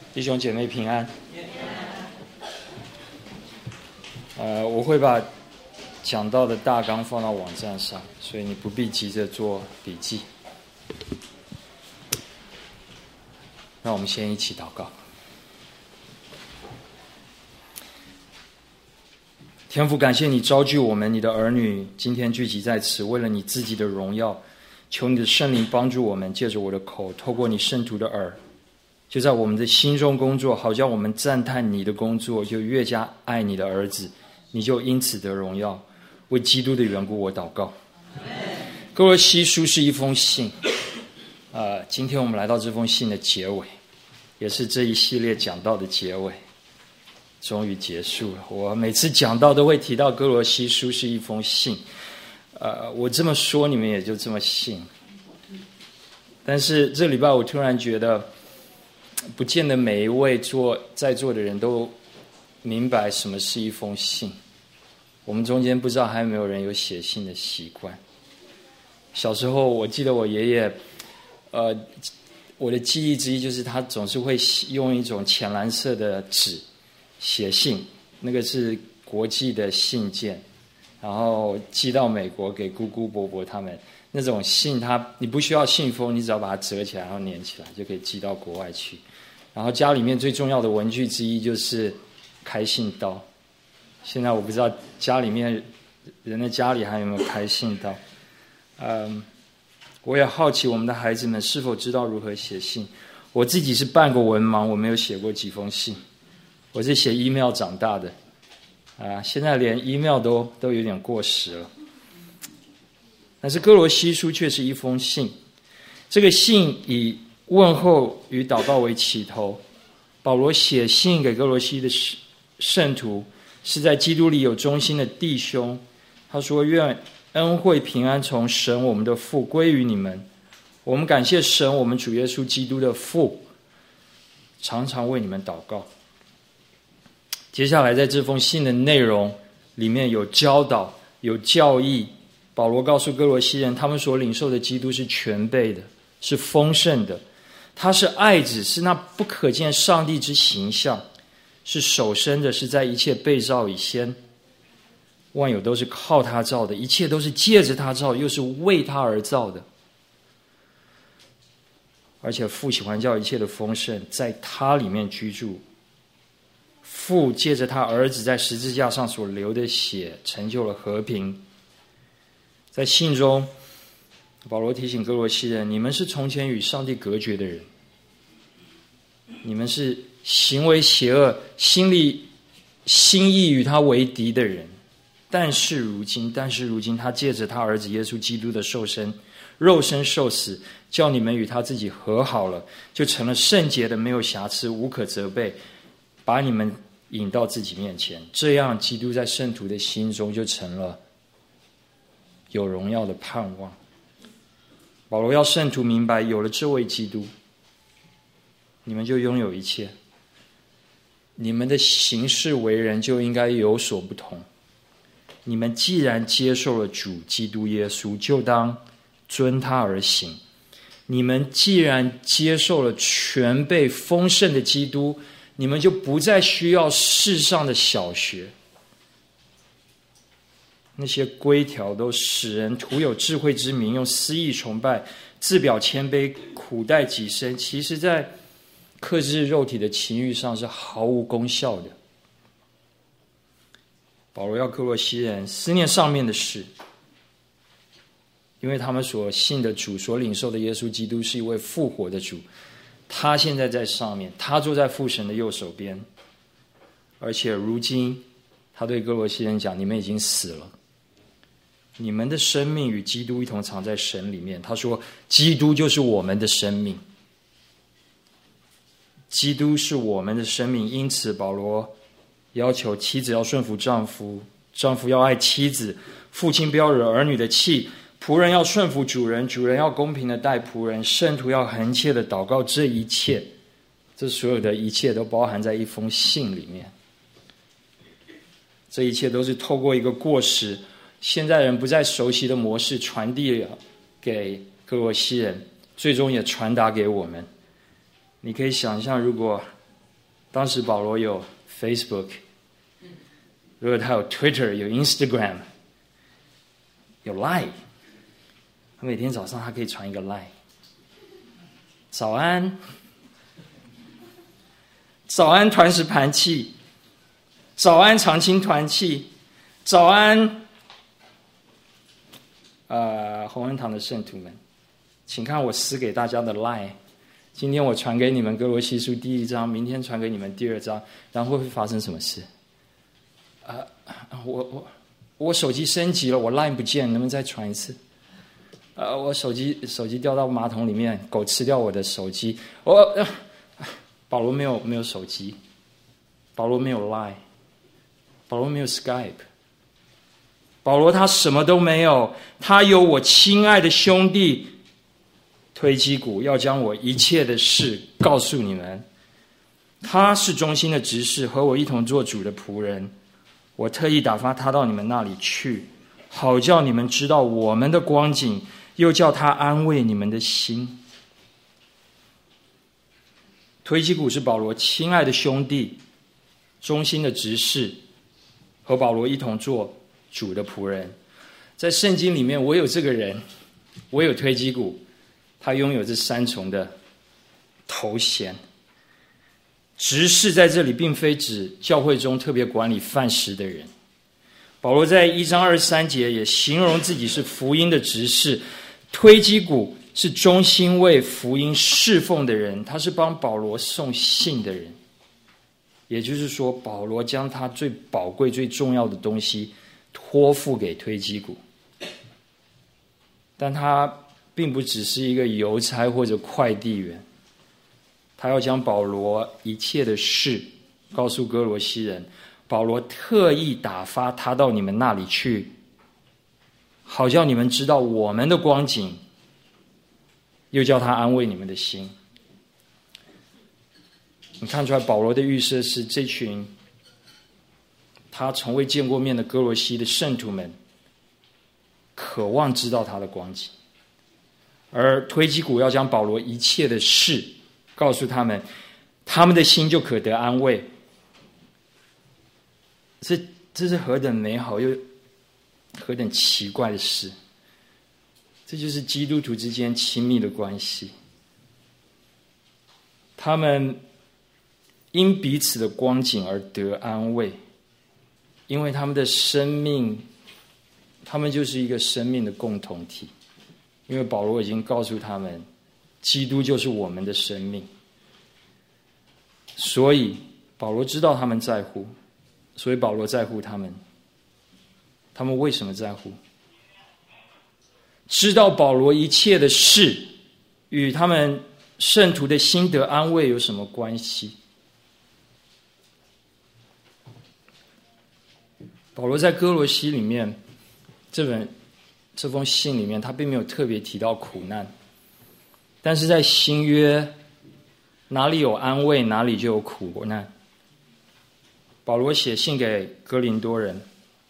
弟兄姐妹平安。我会把讲到的大纲放到网站上，所以你不必急着做笔记。让我们先一起祷告。天父，感谢你召聚我们，你的儿女今天聚集在此，为了你自己的荣耀，求你的圣灵帮助我们，借着我的口，透过你圣徒的耳，就在我们的心中工作，好叫我们赞叹你的工作，就越加爱你的儿子，你就因此得荣耀。为基督的缘故，我祷告。哥罗西书是一封信，今天我们来到这封信的结尾，也是这一系列讲道的结尾，终于结束了。我每次讲道都会提到哥罗西书是一封信，我这么说你们也就这么信。但是这礼拜我突然觉得，不见得每一位在座的人都明白什么是一封信。我们中间不知道还有没有人有写信的习惯。小时候我记得我爷爷，我的记忆之一就是他总是会用一种浅蓝色的纸写信，那个是国际的信件，然后寄到美国给姑姑伯伯他们。那种信你不需要信封，你只要把它折起来然后粘起来就可以寄到国外去。然后家里面最重要的文具之一就是开信刀。现在我不知道家里面人的家里还有没有开信刀。我也好奇我们的孩子们是否知道如何写信。我自己是半个文盲，我没有写过几封信，我是写 email 长大的。现在连 email 都有点过时了。但是哥罗西书却是一封信，这个信以问候与祷告为起头。保罗写信给哥罗西的圣徒，是在基督里有忠心的弟兄。他说：愿恩惠平安从神我们的父归于你们。我们感谢神我们主耶稣基督的父，常常为你们祷告。接下来在这封信的内容里面有教导，有教义。保罗告诉哥罗西人，他们所领受的基督是全备的，是丰盛的。他是爱子，是那不可见上帝之形象，是首生的，是在一切被造以先。万有都是靠他造的，一切都是借着他造，又是为他而造的。而且父喜欢叫一切的丰盛在他里面居住。父借着他儿子在十字架上所流的血，成就了和平。在信中，保罗提醒哥罗西人，你们是从前与上帝隔绝的人，你们是行为邪恶，心意与他为敌的人。但是如今他借着他儿子耶稣基督的受身，肉身受死，叫你们与他自己和好了，就成了圣洁的，没有瑕疵，无可责备，把你们引到自己面前。这样基督在圣徒的心中就成了有荣耀的盼望。保罗要圣徒明白，有了这位基督，你们就拥有一切，你们的行事为人就应该有所不同。你们既然接受了主基督耶稣，就当遵他而行。你们既然接受了全备丰盛的基督，你们就不再需要世上的小学。那些规条都使人徒有智慧之名，用私意崇拜，自表谦卑，苦待己身，其实在克制肉体的情欲上是毫无功效的。保罗要哥罗西人思念上面的事，因为他们所信的主，所领受的耶稣基督是一位复活的主，他现在在上面，他坐在父神的右手边。而且如今他对哥罗西人讲，你们已经死了，你们的生命与基督一同藏在神里面。他说基督就是我们的生命，基督是我们的生命。因此保罗要求妻子要顺服丈夫，丈夫要爱妻子，父亲不要惹儿女的气，仆人要顺服主人，主人要公平的待仆人，圣徒要恒切的祷告。这一切，这所有的一切都包含在一封信里面。这一切都是透过一个过时现在人不再熟悉的模式传递给哥罗西人，最终也传达给我们。你可以想象，如果当时保罗有 Facebook， 如果他有 Twitter， 有 Instagram， 有 Line， 他每天早上他可以传一个 Line， 早安，早安团石盘契，早安长青团契，早安洪恩堂的圣徒们，请看我私给大家的 Line。今天我传给你们哥罗西书第1章，明天传给你们第2章，然后会发生什么事？我手机升级了，我 Line 不见，能不能再传一次？我手机掉到马桶里面，狗吃掉我的手机。保罗没有手机，保罗没有 Line， 保罗没有 Skype， 保罗他什么都没有，他有我亲爱的兄弟推基古要将我一切的事告诉你们。他是忠心的执事，和我一同做主的仆人。我特意打发他到你们那里去，好叫你们知道我们的光景，又叫他安慰你们的心。推基古是保罗亲爱的兄弟，忠心的执事，和保罗一同做主的仆人。在圣经里面，我有这个人，我有推基古，他拥有这3重的头衔。执事在这里并非指教会中特别管理饭食的人。保罗在1章23节也形容自己是福音的执事。推基古是忠心为福音侍奉的人，他是帮保罗送信的人。也就是说，保罗将他最宝贵最重要的东西托付给推基古，但他并不只是一个邮差或者快递员，他要将保罗一切的事告诉哥罗西人。保罗特意打发他到你们那里去，好叫你们知道我们的光景，又叫他安慰你们的心。你看出来保罗的预设是这群他从未见过面的哥罗西的圣徒们渴望知道他的光景，而推基古要将保罗一切的事告诉他们，他们的心就可得安慰。这是何等美好又何等奇怪的事。这就是基督徒之间亲密的关系。他们因彼此的光景而得安慰，因为他们的生命，他们就是一个生命的共同体。因为保罗已经告诉他们，基督就是我们的生命。所以保罗知道他们在乎，所以保罗在乎他们。他们为什么在乎？知道保罗一切的事与他们圣徒的心得安慰有什么关系？保罗在哥罗西里面这封信里面，他并没有特别提到苦难，但是在新约哪里有安慰，哪里就有苦难。保罗写信给哥林多人，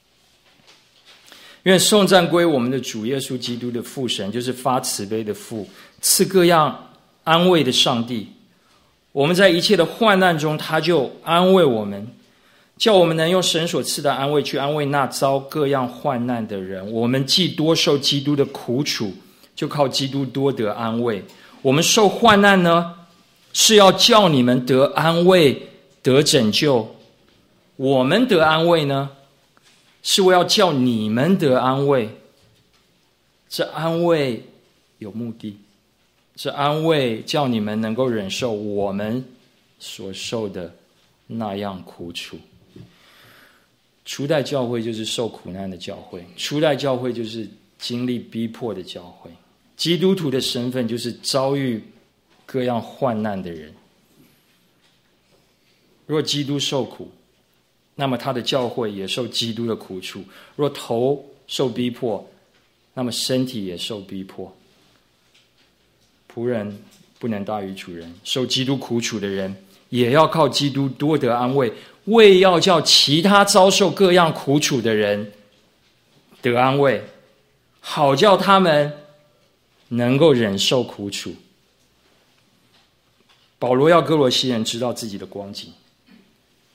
愿颂赞归我们的主耶稣基督的父神，就是发慈悲的父，赐各样安慰的上帝。我们在一切的患难中，他就安慰我们，叫我们能用神所赐的安慰去安慰那遭各样患难的人。我们既多受基督的苦楚，就靠基督多得安慰。我们受患难呢，是要叫你们得安慰，得拯救；我们得安慰呢，是为要叫你们得安慰。这安慰有目的，这安慰叫你们能够忍受我们所受的那样苦楚。初代教会就是受苦难的教会，初代教会就是经历逼迫的教会。基督徒的身份就是遭遇各样患难的人。若基督受苦，那么他的教会也受基督的苦楚；若头受逼迫，那么身体也受逼迫。仆人不能大于主人，受基督苦楚的人也要靠基督多得安慰，为要叫其他遭受各样苦楚的人得安慰，好叫他们能够忍受苦楚。保罗要哥罗西人知道自己的光景，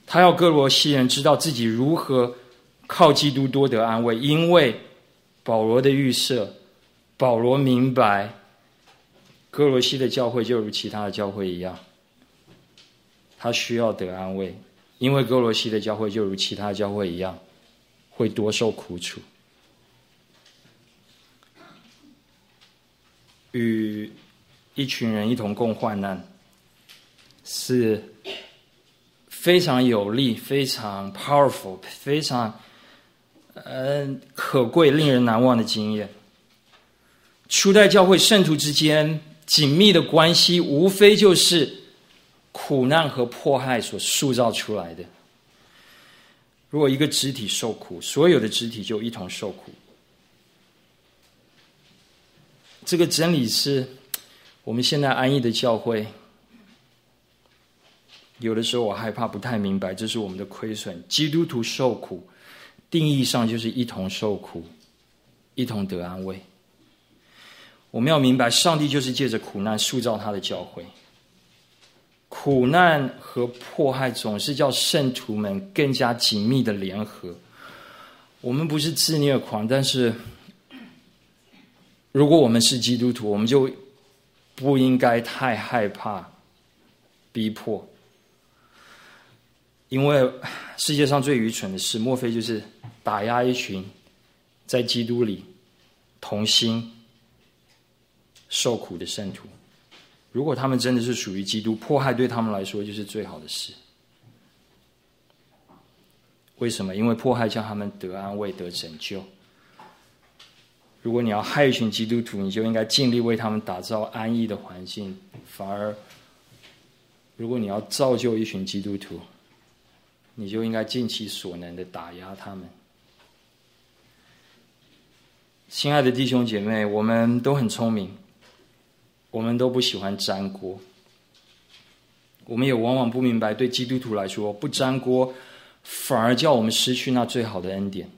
他要哥罗西人知道自己如何靠基督多得安慰，因为保罗的预设，保罗明白哥罗西的教会就如其他的教会一样，他需要得安慰，因为哥罗西的教会就如其他的教会一样，会多受苦楚。与一群人一同共患难，是非常有力、非常 powerful、非常可贵、令人难忘的经验。初代教会圣徒之间紧密的关系，无非就是苦难和迫害所塑造出来的。如果一个肢体受苦，所有的肢体就一同受苦。这个真理是我们现在安逸的教会，有的时候我害怕不太明白，这是我们的亏损。基督徒受苦，定义上就是一同受苦，一同得安慰。我们要明白，上帝就是借着苦难塑造他的教会。苦难和迫害总是叫圣徒们更加紧密的联合。我们不是自虐狂，但是如果我们是基督徒，我们就不应该太害怕逼迫，因为世界上最愚蠢的事，莫非就是打压一群在基督里同心受苦的圣徒。如果他们真的是属于基督，迫害对他们来说就是最好的事。为什么？因为迫害叫他们得安慰、得拯救。如果你要害一群基督徒，你就应该尽力为他们打造安逸的环境。反而，如果你要造就一群基督徒，你就应该尽其所能的打压他们。亲爱的弟兄姐妹，我们都很聪明，我们都不喜欢沾锅。我们也往往不明白，对基督徒来说，不沾锅反而叫我们失去那最好的恩典，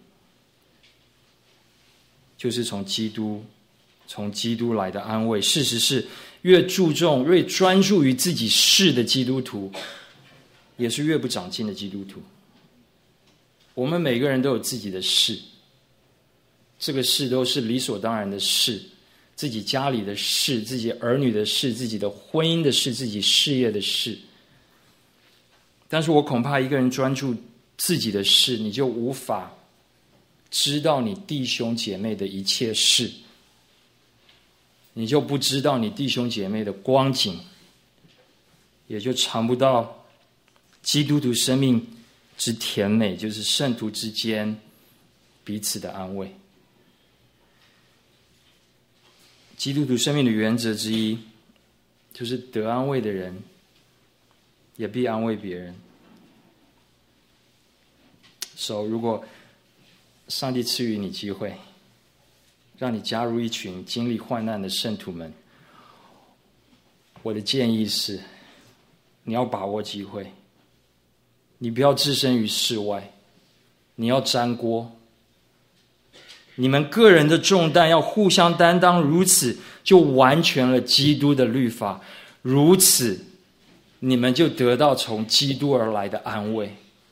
就是从基督来的安慰。事实是，越注重、越专注于自己事的基督徒，也是越不长进的基督徒。我们每个人都有自己的事，这个事都是理所当然的事，自己家里的事，自己儿女的事，自己的婚姻的事，自己事业的事。但是我恐怕一个人专注自己的事，你就无法知道你弟兄姐妹的一切事，你就不知道你弟兄姐妹的光景，也就尝不到基督徒生命之甜美，就是圣徒之间彼此的安慰。基督徒生命的原则之一，就是得安慰的人也必安慰别人。如果上帝赐予你机会，让你加入一群经历患难的圣徒们，我的建议是，你要把握机会，你不要置身于事外，你要沾锅。你们个人的重担要互相担当，如此就完全了基督的律法，如此你们就得到从基督而来的安慰。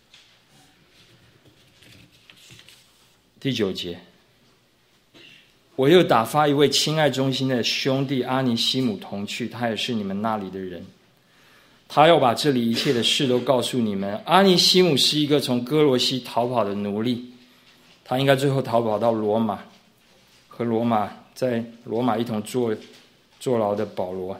第9节，我又打发一位亲爱忠心的兄弟阿尼西姆同去，他也是你们那里的人，他要把这里一切的事都告诉你们。阿尼西姆是一个从哥罗西逃跑的奴隶，他应该最后逃跑到罗马，和在罗马一同坐牢的保罗，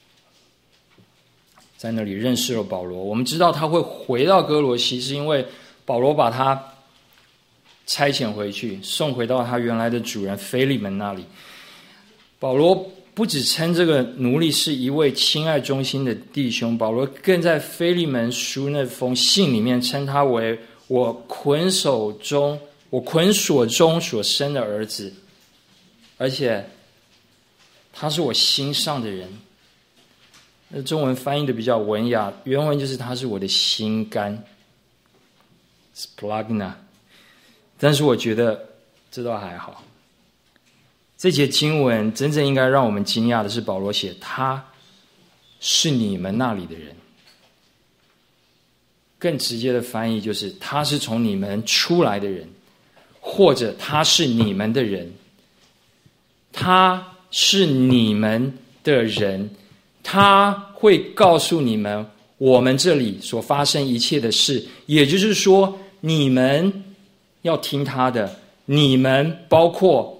在那里认识了保罗。我们知道他会回到哥罗西，是因为保罗把他差遣回去，送回到他原来的主人腓利门那里。保罗不只称这个奴隶是一位亲爱忠心的弟兄，保罗更在腓利门书那封信里面称他为我捆锁中所生的儿子，而且他是我心上的人。那中文翻译的比较文雅，原文就是他是我的心肝 splagna， 但是我觉得这倒还好。这节经文真正应该让我们惊讶的是，保罗写他是你们那里的人。 更直接的翻译就是他是从你们出来的人，或者他是你们的人。他是你们的人，他会告诉你们我们这里所发生一切的事，也就是说你们要听他的，你们包括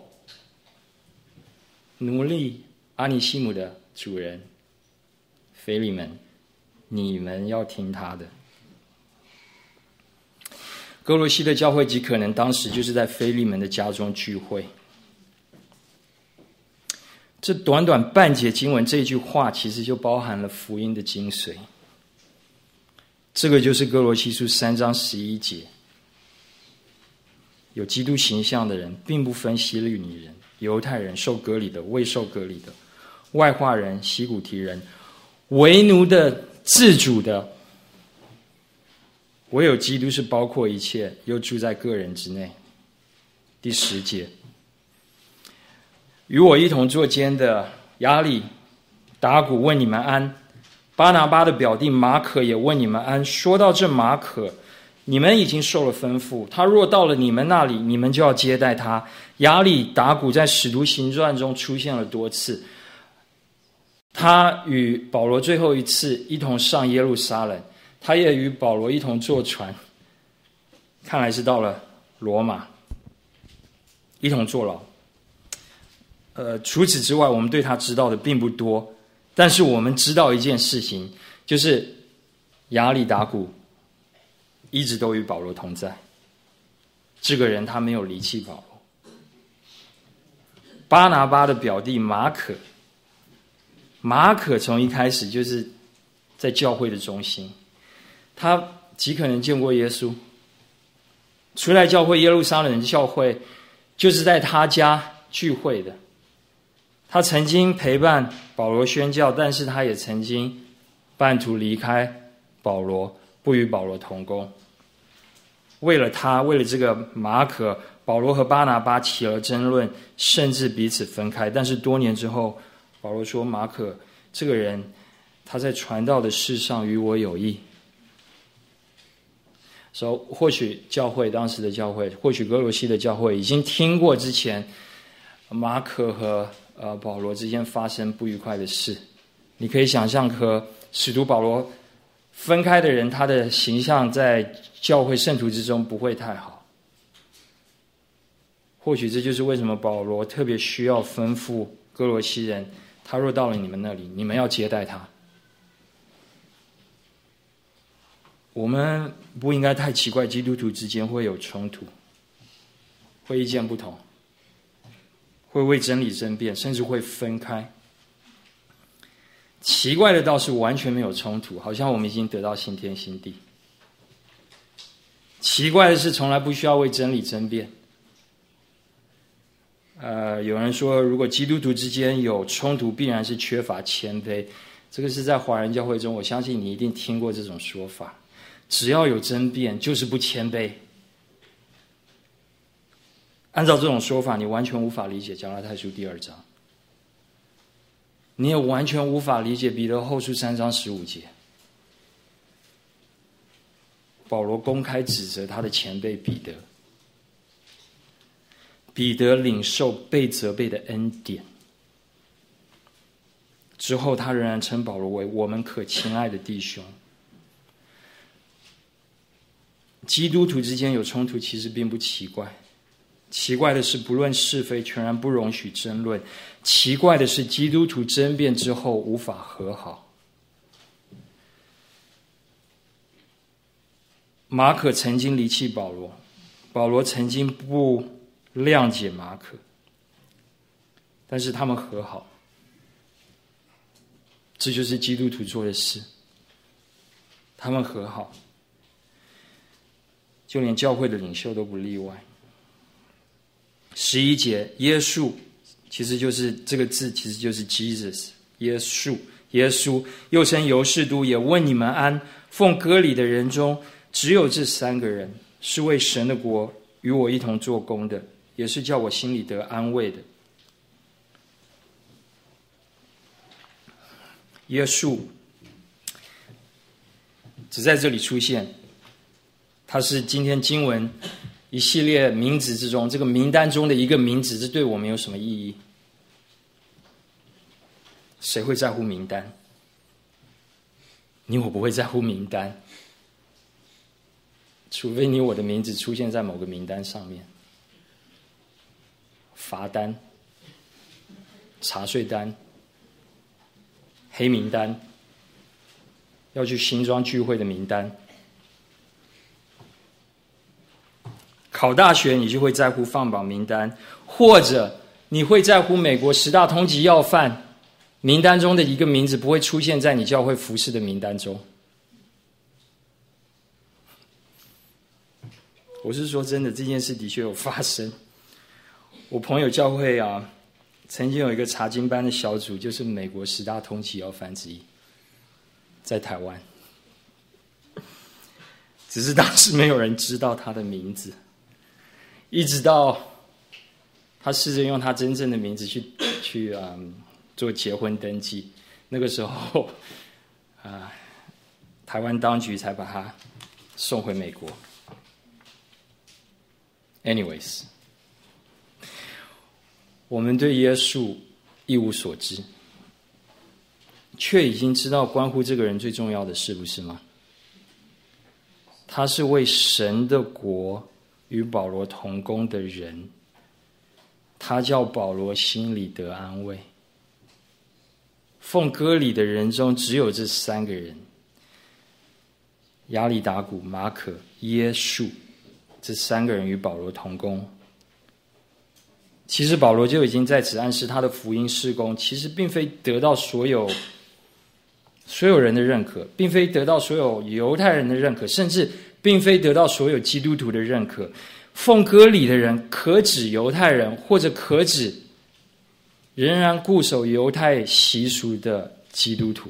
奴隶阿尼西姆的主人腓利门，你们要听他的。哥罗西的教会极可能当时就是在腓利门的家中聚会。这短短半节经文，这句话其实就包含了福音的精髓。这个就是哥罗西书3章11节，有基督形象的人并不分希律尼人、犹太人、受割礼的、未受割礼的、外化人、西古提人、为奴的、自主的，唯有基督是包括一切，又住在个人之内。第10节，与我一同坐监的亚里、达古问你们安，巴拿巴的表弟马可也问你们安。说到这马可，你们已经受了吩咐，他若到了你们那里，你们就要接待他。亚里、达古在使徒行传中出现了多次，他与保罗最后一次一同上耶路撒冷，他也与保罗一同坐船，看来是到了罗马，一同坐牢。除此之外，我们对他知道的并不多，但是我们知道一件事情，就是亚里达古一直都与保罗同在。这个人他没有离弃保罗。巴拿巴的表弟马可，马可从一开始就是在教会的中心，他极可能见过耶稣。出来教会耶路撒冷的教会就是在他家聚会的。他曾经陪伴保罗宣教，但是他也曾经半途离开保罗，不与保罗同工。为了这个马可，保罗和巴拿巴起了争论，甚至彼此分开。但是多年之后，保罗说马可这个人，他在传道的事上与我有益。或许当时的教会，或许哥罗西的教会已经听过之前马可和保罗之间发生不愉快的事。你可以想象和使徒保罗分开的人，他的形象在教会圣徒之中不会太好。或许这就是为什么保罗特别需要吩咐哥罗西人，他若到了你们那里，你们要接待他。我们不应该太奇怪基督徒之间会有冲突，会意见不同，会为真理争辩，甚至会分开。奇怪的倒是完全没有冲突，好像我们已经得到新天新地。奇怪的是从来不需要为真理争辩。有人说如果基督徒之间有冲突，必然是缺乏谦卑。这个是在华人教会中，我相信你一定听过这种说法。只要有争辩，就是不谦卑。按照这种说法，你完全无法理解加拉太书第2章，你也完全无法理解彼得后书3章15节。保罗公开指责他的前辈彼得，彼得领受被责备的恩典之后，他仍然称保罗为我们可亲爱的弟兄。基督徒之间有冲突其实并不奇怪，奇怪的是不论是非，全然不容许争论。奇怪的是基督徒争辩之后无法和好。马可曾经离弃保罗，保罗曾经不谅解马可，但是他们和好。这就是基督徒做的事，他们和好，就连教会的领袖都不例外。11节，耶稣其实就是这个字，其实就是 Jesus， 耶稣又称犹士都，也问你们安。奉割礼的人中，只有这3个人是为神的国与我一同做工的，也是叫我心里得安慰的。耶稣只在这里出现， 它是今天经文一系列名字之中，这个名单中的一个名字，这对我们有什么意义？谁会在乎名单？你我不会在乎名单，除非你我的名字出现在某个名单上面，罚单、查税单、黑名单，要去新庄聚会的名单。考大学你就会在乎放榜名单，或者你会在乎美国10大通缉要犯名单中的一个名字不会出现在你教会服事的名单中。我是说真的，这件事的确有发生。我朋友教会曾经有一个查经班的小组，就是美国10大通缉要犯之一，在台湾，只是当时没有人知道他的名字，一直到他试着用他真正的名字去做结婚登记，那个时候台湾当局才把他送回美国。Anyways， 我们对耶稣一无所知，却已经知道关乎这个人最重要的事，不是吗？他是为神的国与保罗同工的人，他叫保罗心里得安慰。奉歌里的人中只有这3个人，亚里达古、马可、耶稣，这3个人与保罗同工。其实保罗就已经在此暗示他的福音事工其实并非得到所有人的认可，并非得到所有犹太人的认可，甚至并非得到所有基督徒的认可。奉歌里的人可指犹太人，或者可指仍然固守犹太习俗的基督徒。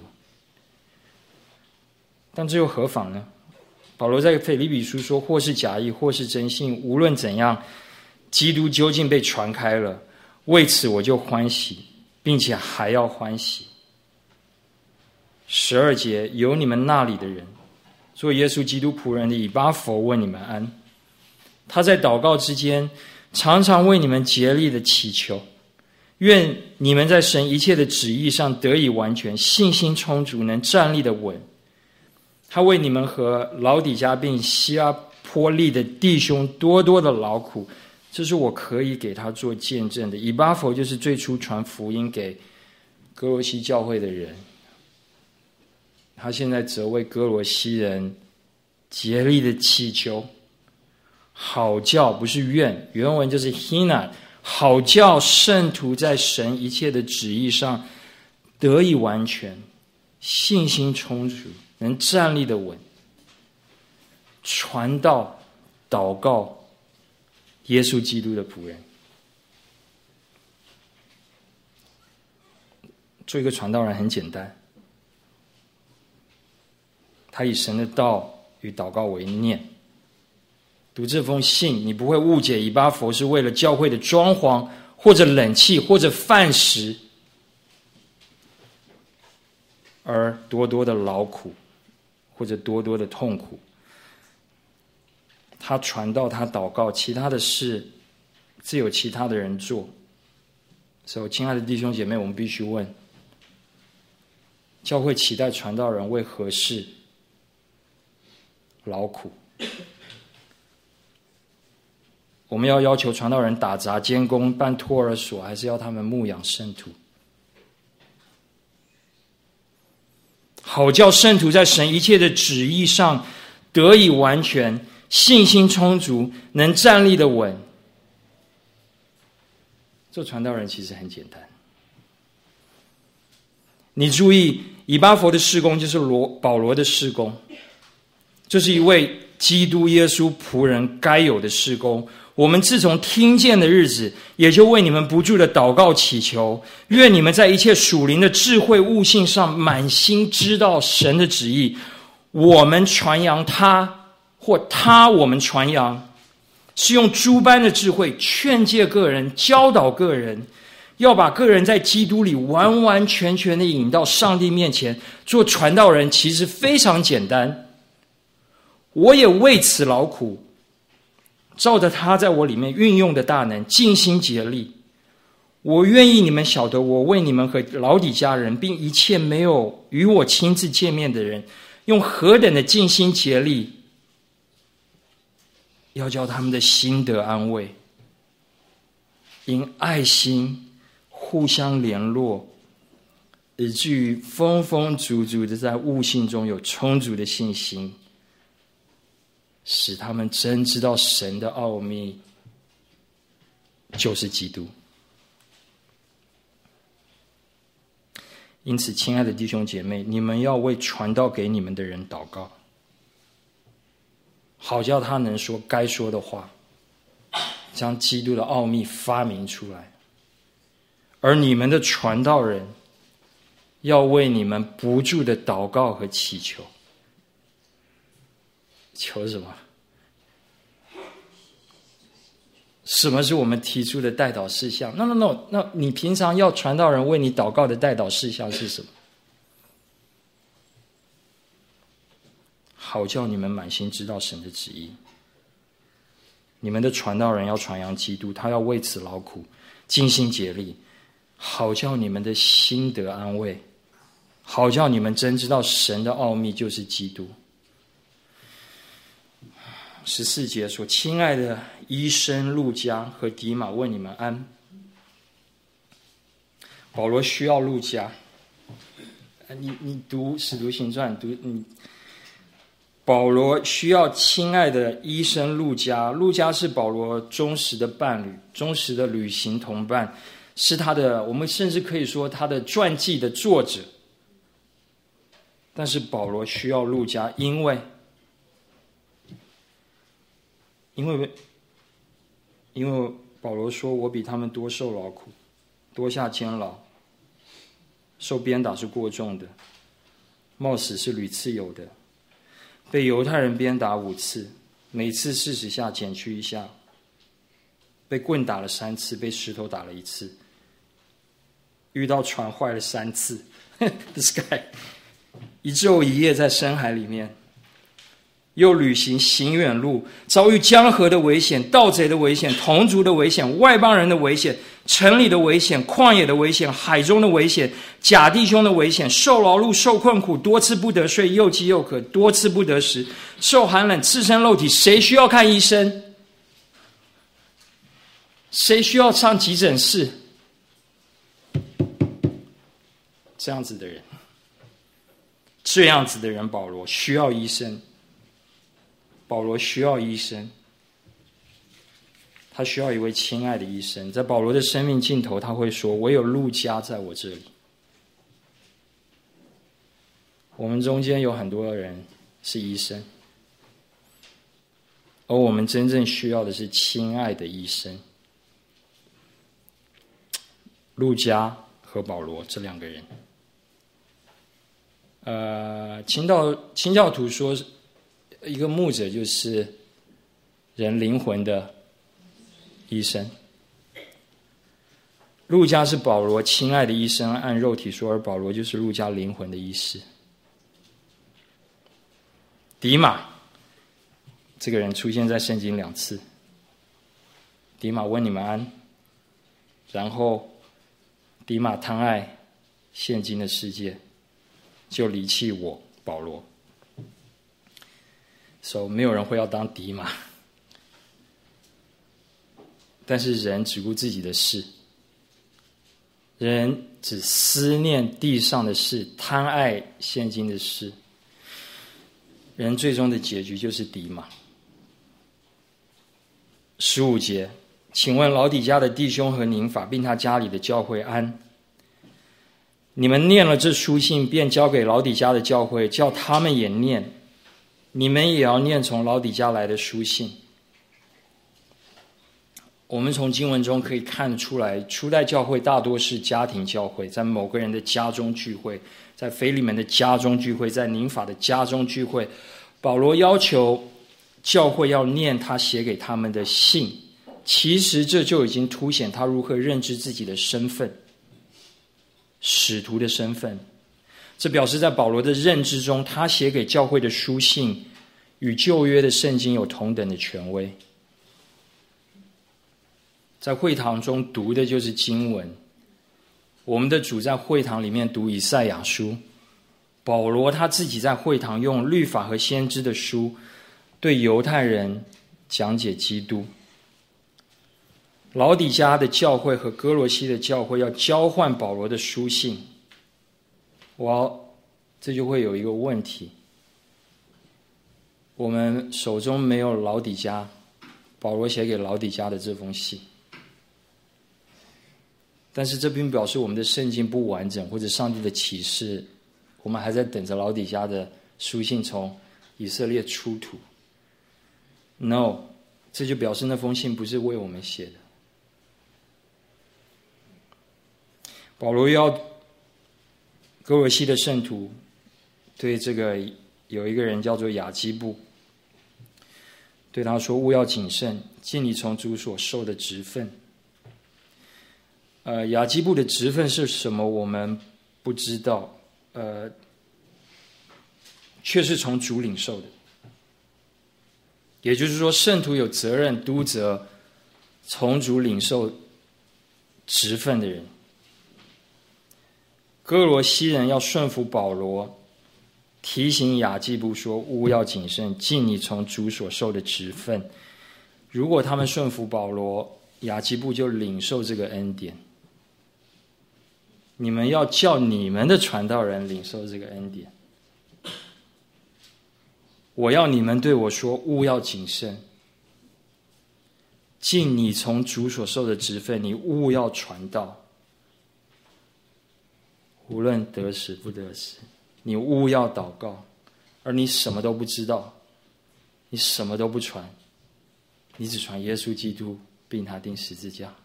但这又何妨呢？保罗在腓立比书说，或是假意，或是真信，无论怎样，基督究竟被传开了，为此我就欢喜，并且还要欢喜。12节，有你们那里的人，做耶稣基督仆人的以巴弗问你们安。他在祷告之间常常为你们竭力的祈求，愿你们在神一切的旨意上得以完全，信心充足，能站立的稳。他为你们和老底嘉并希拉波利的弟兄多多的劳苦，这是我可以给他做见证的。以巴弗就是最初传福音给哥罗西教会的人，他现在责为哥罗西人竭力的祈求，好叫，不是愿，原文就是 hina， 好叫圣徒在神一切的旨意上得以完全，信心充足，能站立的稳。传道、祷告耶稣基督的仆人。做一个传道人很简单，他以神的道与祷告为念。读这封信，你不会误解以巴弗是为了教会的装潢，或者冷气，或者饭食而多多的劳苦，或者多多的痛苦。他传道，他祷告，其他的事自有其他的人做。所以，亲爱的弟兄姐妹，我们必须问：教会期待传道人为何事劳苦？我们要求传道人打杂监工办托儿所，还是要他们牧养圣徒？好叫圣徒在神一切的旨意上得以完全，信心充足，能站立的稳。做传道人其实很简单。你注意，以巴弗的事工就是保罗的事工，这是一位基督耶稣仆人该有的事工。我们自从听见的日子，也就为你们不住的祷告祈求，愿你们在一切属灵的智慧悟性上满心知道神的旨意。我们传扬他，或他我们传扬，是用诸般的智慧劝诫个人，教导个人，要把个人在基督里完完全全的引到上帝面前。做传道人其实非常简单。 我也为此劳苦，照着他在我里面运用的大能，尽心竭力。我愿意你们晓得，我为你们和老底嘉人，并一切没有与我亲自见面的人，用何等的尽心竭力，要叫他们的心得安慰，因爱心互相联络，以至于丰丰足足的在悟性中有充足的信心，使他们真知道神的奥秘就是基督。因此，亲爱的弟兄姐妹，你们要为传道给你们的人祷告，好叫他能说该说的话，将基督的奥秘发明出来。而你们的传道人要为你们不住的祷告和祈求。求什么？什么是我们提出的代祷事项？ No， 那你平常要传道人为你祷告的代祷事项是什么？好叫你们满心知道神的旨意。你们的传道人要传扬基督，他要为此劳苦，尽心竭力，好叫你们的心得安慰，好叫你们真知道神的奥秘就是基督。14节说：亲爱的医生路加和迪马问你们安。保罗需要路加，你读使徒行传，保罗需要亲爱的医生路加。路加是保罗忠实的伴侣，忠实的旅行同伴，是他的，我们甚至可以说他的传记的作者。但是保罗需要路加，因为保罗说：我比他们多受劳苦，多下监牢，受鞭打是过重的，冒死是屡次有的，被犹太人鞭打5次，每次40下减去1下，被棍打了3次，被石头打了1次，遇到船坏了3次This guy 1昼1夜在深海里面，又旅行远路，遭遇江河的危险、盗贼的危险、同族的危险、外邦人的危险、城里的危险、旷野的危险、海中的危险、假弟兄的危险，受劳碌、受困苦，多次不得睡，又饥又渴，多次不得食，受寒冷，赤身露体。谁需要看医生？谁需要上急诊室？这样子的人，保罗需要医生。保罗需要医生，他需要一位亲爱的医生。在保罗的生命尽头，他会说：我有路加在我这里。我们中间有很多人是医生，而我们真正需要的是亲爱的医生。路加和保罗这2个人，清教徒说，一个牧者就是人灵魂的医生。路加是保罗亲爱的医生，按肉体说，而保罗就是路加灵魂的医师。迪马这个人出现在圣经2次。迪马问你们安，然后迪马贪爱现今的世界，就离弃我保罗。没有人会要当迪马，但是人只顾自己的事，人只思念地上的事，贪爱现今的事，人最终的结局就是迪马。15节，请问老底嘉的弟兄和宁法，并他家里的教会安。你们念了这书信，便交给老底嘉的教会，叫他们也念。你们也要念从老底嘉来的书信。我们从经文中可以看出来，初代教会大多是家庭教会，在某个人的家中聚会，在腓利门的家中聚会，在宁法的家中聚会。保罗要求教会要念他写给他们的信，其实这就已经凸显他如何认知自己的身份，使徒的身份。这表示在保罗的认知中，他写给教会的书信与旧约的圣经有同等的权威。在会堂中读的就是经文，我们的主在会堂里面读以赛亚书，保罗他自己在会堂用律法和先知的书对犹太人讲解基督。老底嘉的教会和哥罗西的教会要交换保罗的书信，这就会有一个问题，我们手中没有老底嘉保罗写给老底嘉的这封信，但是这并表示我们的圣经不完整，或者上帝的启示我们还在等着老底嘉的书信从以色列出土。 No， 这就表示那封信不是为我们写的。保罗要哥罗西的圣徒对这个有一个人叫做亚基布，对他说：务要谨慎，尽你从主所受的职分。亚基布的职分是什么我们不知道，却是从主领受的。也就是说，圣徒有责任督责从主领受职分的人。哥罗西人要顺服保罗，提醒亚基布说：务要谨慎，尽你从主所受的职分。如果他们顺服保罗，亚基布就领受这个恩典。你们要叫你们的传道人领受这个恩典。我要你们对我说：务要谨慎，尽你从主所受的职分，你务要传道。无论得时不得时，你务要祷告，而你什么都不知道，你什么都不传，你只传耶稣基督并他钉十字架。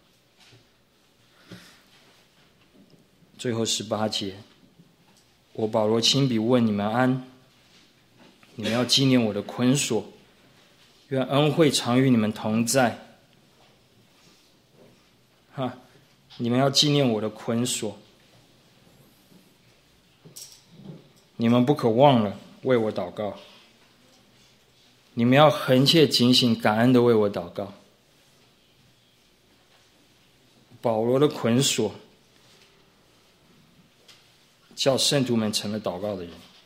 最后18节，我保罗亲笔问你们安，你们要纪念我的捆锁，愿恩惠常与你们同在。你们要纪念我的捆锁，你们不可忘了为我祷告，你们要恒切警醒，感恩的为我祷告。保罗的捆锁叫圣徒们成了祷告的人。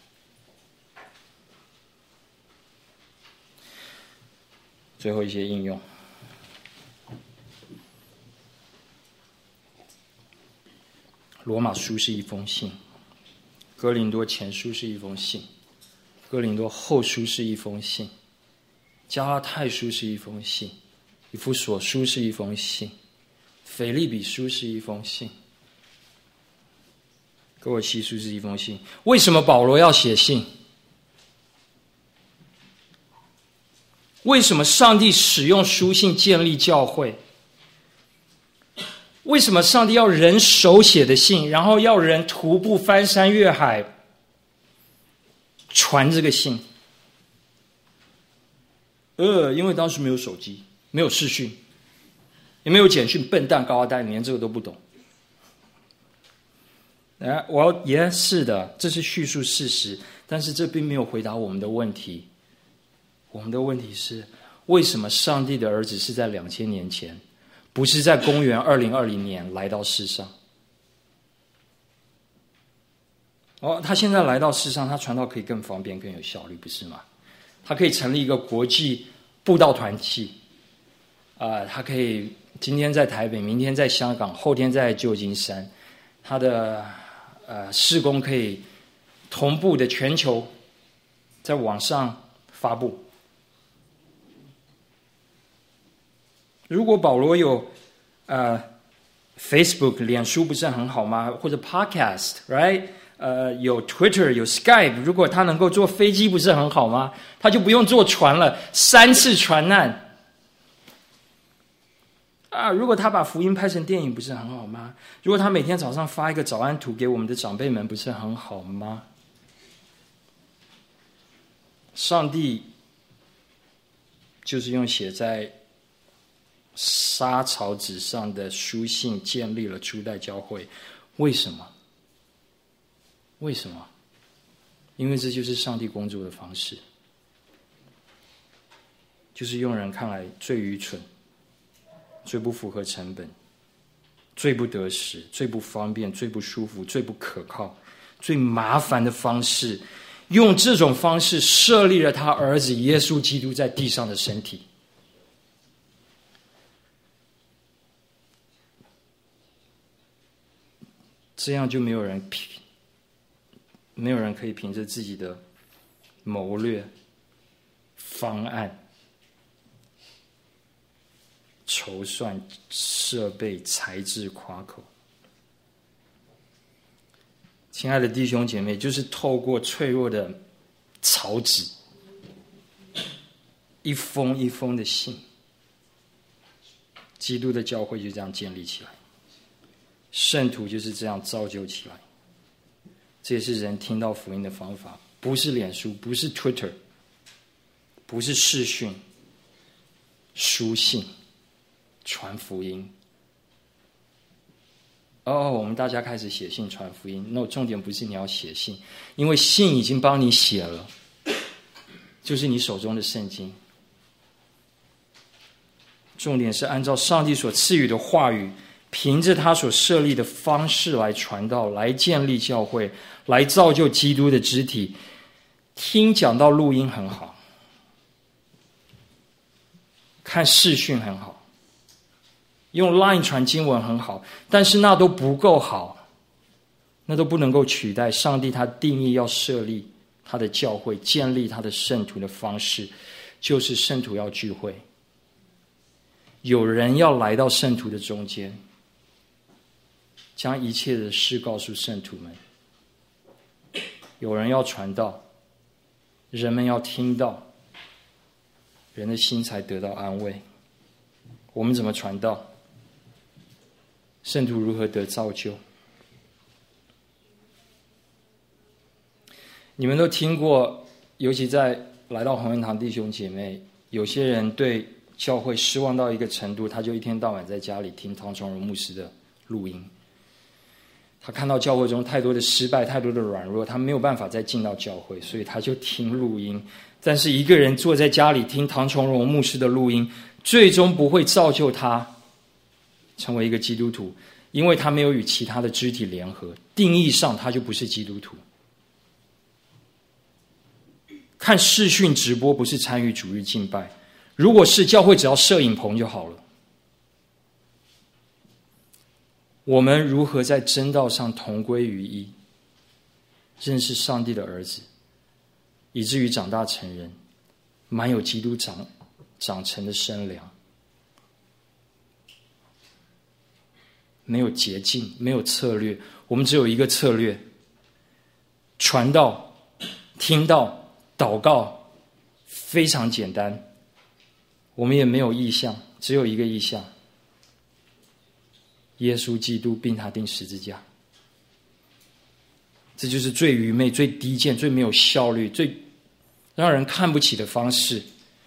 最后一些应用，罗马书是一封信，哥林多前书是一封信，哥林多后书是一封信，加拉太书是一封信，以弗所书是一封信，腓立比书是一封信，哥罗西书是一封信。为什么保罗要写信？为什么上帝使用书信建立教会？为什么上帝要人手写的信，然后要人徒步翻山越海传这个信？因为当时没有手机，没有视讯，也没有简讯，笨蛋高二代连这个都不懂。是的，这是叙述事实，但是这并没有回答我们的问题。我们的问题是，为什么上帝的儿子是在2000年前，不是在公元2020年来到世上？他现在来到世上，他传道可以更方便、更有效率，不是吗？他可以成立一个国际布道团体，他可以今天在台北，明天在香港，后天在旧金山，他的事工可以同步的全球在网上发布。如果保罗有Facebook 脸书不是很好吗？或者 Podcast right？ 有 Twitter 有 Skype， 如果他能够坐飞机不是很好吗？他就不用坐船了，3次船难如果他把福音拍成电影不是很好吗？如果他每天早上发一个早安图给我们的长辈们不是很好吗？上帝就是用写在沙草纸上的书信建立了初代教会。为什么？因为这就是上帝工作的方式。 就是用人看来最愚蠢、最不符合成本、最不得时、最不方便、最不舒服、最不可靠、最麻烦的方式，用这种方式设立了他儿子耶稣基督在地上的身体。这样就没有人可以凭着自己的谋略、方案、筹算、设备、材质夸口。亲爱的弟兄姐妹，就是透过脆弱的草纸，一封一封的信，基督的教会就这样建立起来，圣徒就是这样造就起来。这也是人听到福音的方法，不是脸书，不是 Twitter， 不是视讯、书信、传福音。我们大家开始写信传福音。重点不是你要写信，因为信已经帮你写了，就是你手中的圣经。重点是按照上帝所赐予的话语，凭着他所设立的方式来传道，来建立教会，来造就基督的肢体。听讲道录音很好，看视讯很好，用 Line 传经文很好，但是那都不够好，那都不能够取代上帝他定义要设立他的教会、建立他的圣徒的方式，就是圣徒要聚会，有人要来到圣徒的中间，将一切的事告诉圣徒们，有人要传道，人们要听到，人的心才得到安慰。我们怎么传道？圣徒如何得造就？你们都听过，尤其在来到洪恩堂弟兄姐妹，有些人对教会失望到一个程度，他就一天到晚在家里听唐崇荣牧师的录音。他看到教会中太多的失败，太多的软弱，他没有办法再进到教会，所以他就听录音。但是一个人坐在家里听唐崇荣牧师的录音，最终不会造就他成为一个基督徒，因为他没有与其他的肢体联合，定义上他就不是基督徒。看视讯直播不是参与主日敬拜，如果是，教会只要摄影棚就好了。我们如何在真道上同归于一，认识上帝的儿子，以至于长大成人，满有基督长成的身量。没有捷径，没有策略，我们只有一个策略：传道、听道、祷告，非常简单。我们也没有意向，只有一个意向：耶稣基督并他钉十字架。这就是最愚昧、最低贱、最没有效率、最让人看不起的方式。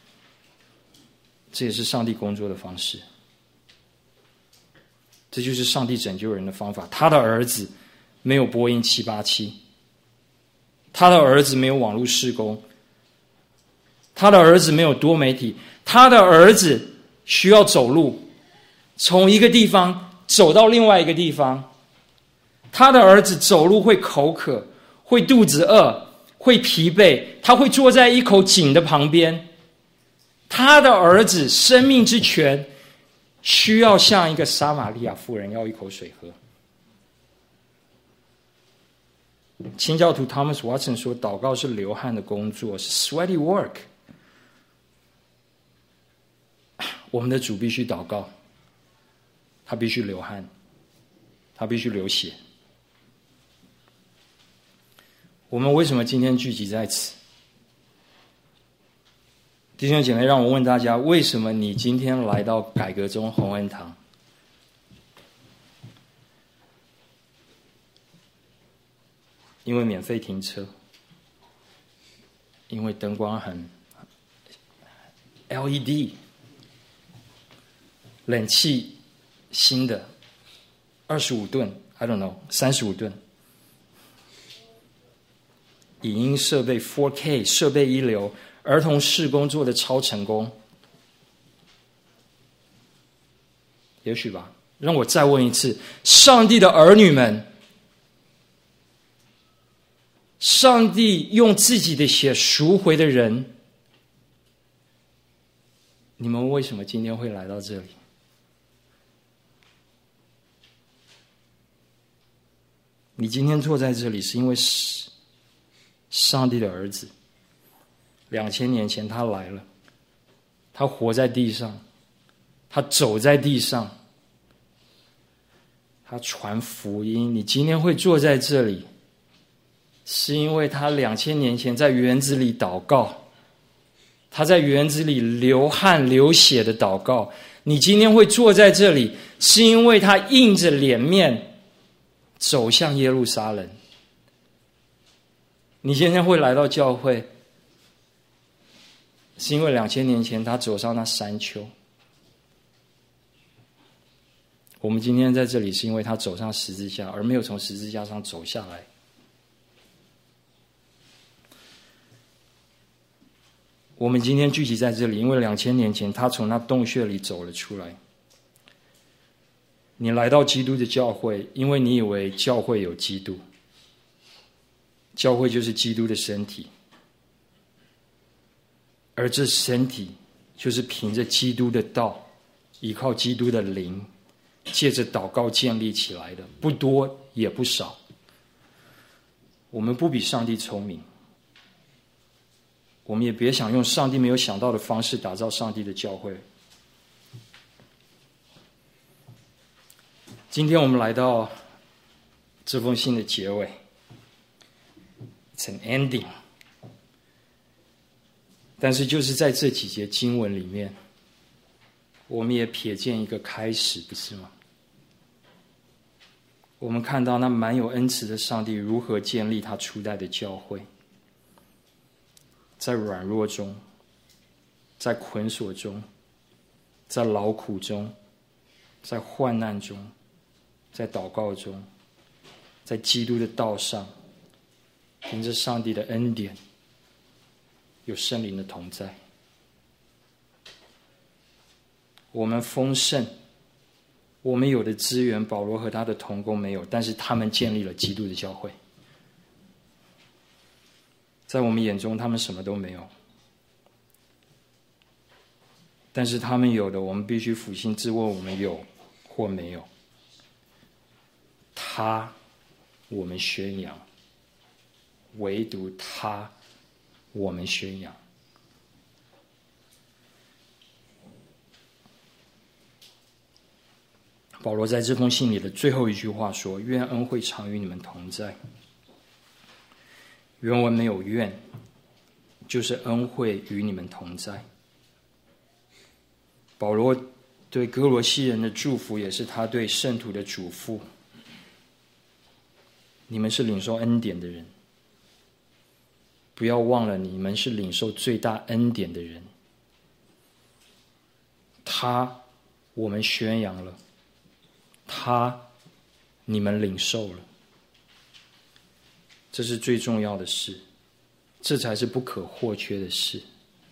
这也是上帝工作的方式。这就是上帝拯救人的方法。他的儿子没有波音787，他的儿子没有网络事工，他的儿子没有多媒体，他的儿子需要走路，从一个地方走到另外一个地方。他的儿子走路会口渴，会肚子饿，会疲惫，他会坐在一口井的旁边。他的儿子生命之泉需要像一个撒玛利亚妇人要一口水喝。清教徒 Thomas Watson 说，祷告是流汗的工作，是 sweaty work。 我们的主必须祷告，他必须流汗，他必须流血。我们为什么今天聚集在此？弟兄姐妹，让我问大家，为什么你今天来到改革中洪恩堂？因为免费停车，因为灯光很 LED， 冷气新的25吨 I don't know 35吨，影音设备 4K 设备一流，儿童事工做得超成功， 也许吧。让我再问一次，上帝的儿女们，上帝用自己的血赎回的人，你们为什么今天会来到这里？你今天坐在这里，是因为上帝的儿子2000年前他来了，他活在地上，他走在地上，他传福音。你今天会坐在这里，是因为他2000年前在园子里祷告，他在园子里流汗流血的祷告。你今天会坐在这里，是因为他硬着脸面走向耶路撒冷。你今天会来到教会，是因为2000年前他走上那山丘。我们今天在这里，是因为他走上十字架，而没有从十字架上走下来。我们今天聚集在这里，因为2000年前他从那洞穴里走了出来。你来到基督的教会，因为你以为教会有基督，教会就是基督的身体，而这身体就是凭着基督的道，依靠基督的灵，借着祷告建立起来的，不多也不少。我们不比上帝聪明，我们也别想用上帝没有想到的方式打造上帝的教会。今天我们来到这封信的结尾， It's an ending。 但是就是在这几节经文里面，我们也瞥见一个开始，不是吗？我们看到那满有恩慈的上帝如何建立他初代的教会，在软弱中，在捆锁中，在劳苦中，在患难中，在祷告中，在基督的道上，凭着上帝的恩典，有圣灵的同在。我们丰盛，我们有的资源，保罗和他的同工没有，但是他们建立了基督的教会。在我们眼中，他们什么都没有，但是他们有的，我们必须俯心自问，我们有或没有。他，我们宣扬，唯独他，我们宣扬。保罗在这封信里的最后一句话说：愿恩惠常与你们同在。原文没有愿，就是恩惠与你们同在。保罗对哥罗西人的祝福，也是他对圣徒的嘱咐。你们是领受恩典的人，不要忘了你们是领受最大恩典的人。他，我们宣扬了；他，你们领受了。这是最重要的事，这才是不可或缺的事。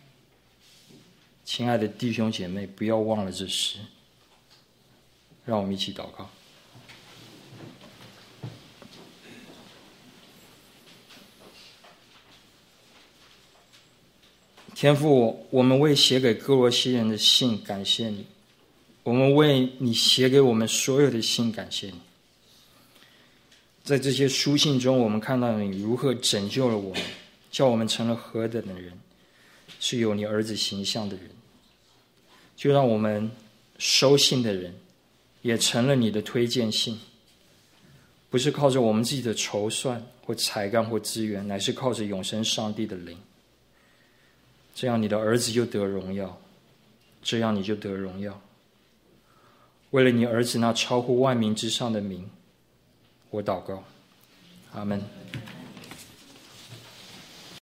亲爱的弟兄姐妹，不要忘了这事。让我们一起祷告。天父，我们为写给哥罗西人的信感谢你，我们为你写给我们所有的信感谢你。在这些书信中，我们看到你如何拯救了我们，叫我们成了何等的人，是有你儿子形象的人。就让我们收信的人也成了你的推荐信，不是靠着我们自己的筹算或才干或资源，乃是靠着永生上帝的灵。这样你的儿子就得荣耀，这样你就得荣耀。为了你儿子那超乎万民之上的名，我祷告，阿们。